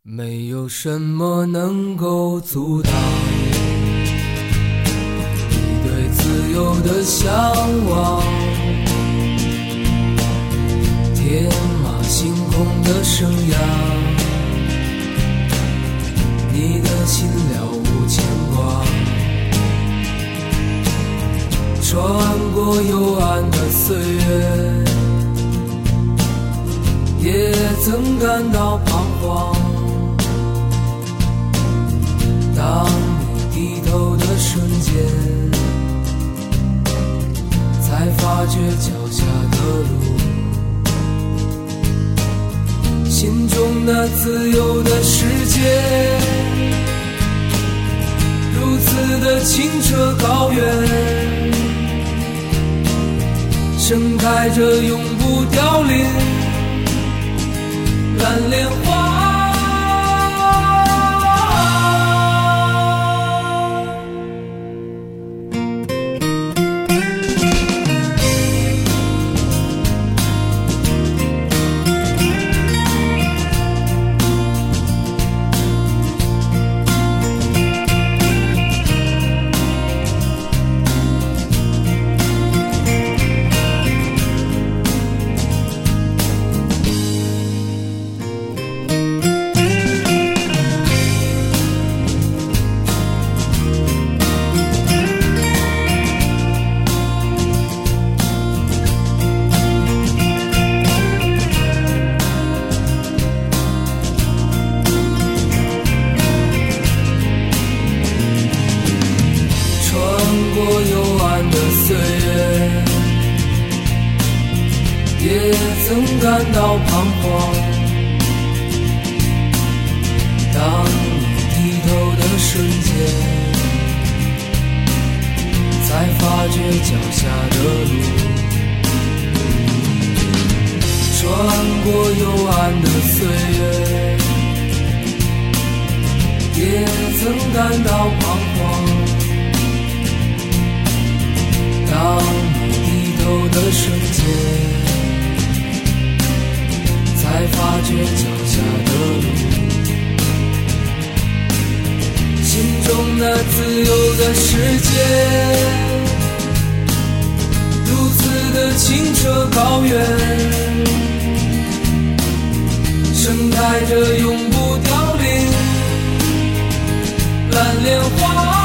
没有什么能够阻挡你对自由的向往，天马行空的生涯，你的心了无牵挂，穿过幽暗的岁月，也曾感到彷徨。当你低头的瞬间，才发觉脚下的路，心中那自由的世界，如此的清澈高远，盛开着永不凋零蓝莲花。也曾感到彷徨，当你低头的瞬间，才发觉脚下的路，穿过幽暗的岁月，也曾感到彷徨，当你低头的瞬间，才发觉脚下的路，心中那自由的世界，如此的清澈高远，盛开着永不凋零蓝莲花。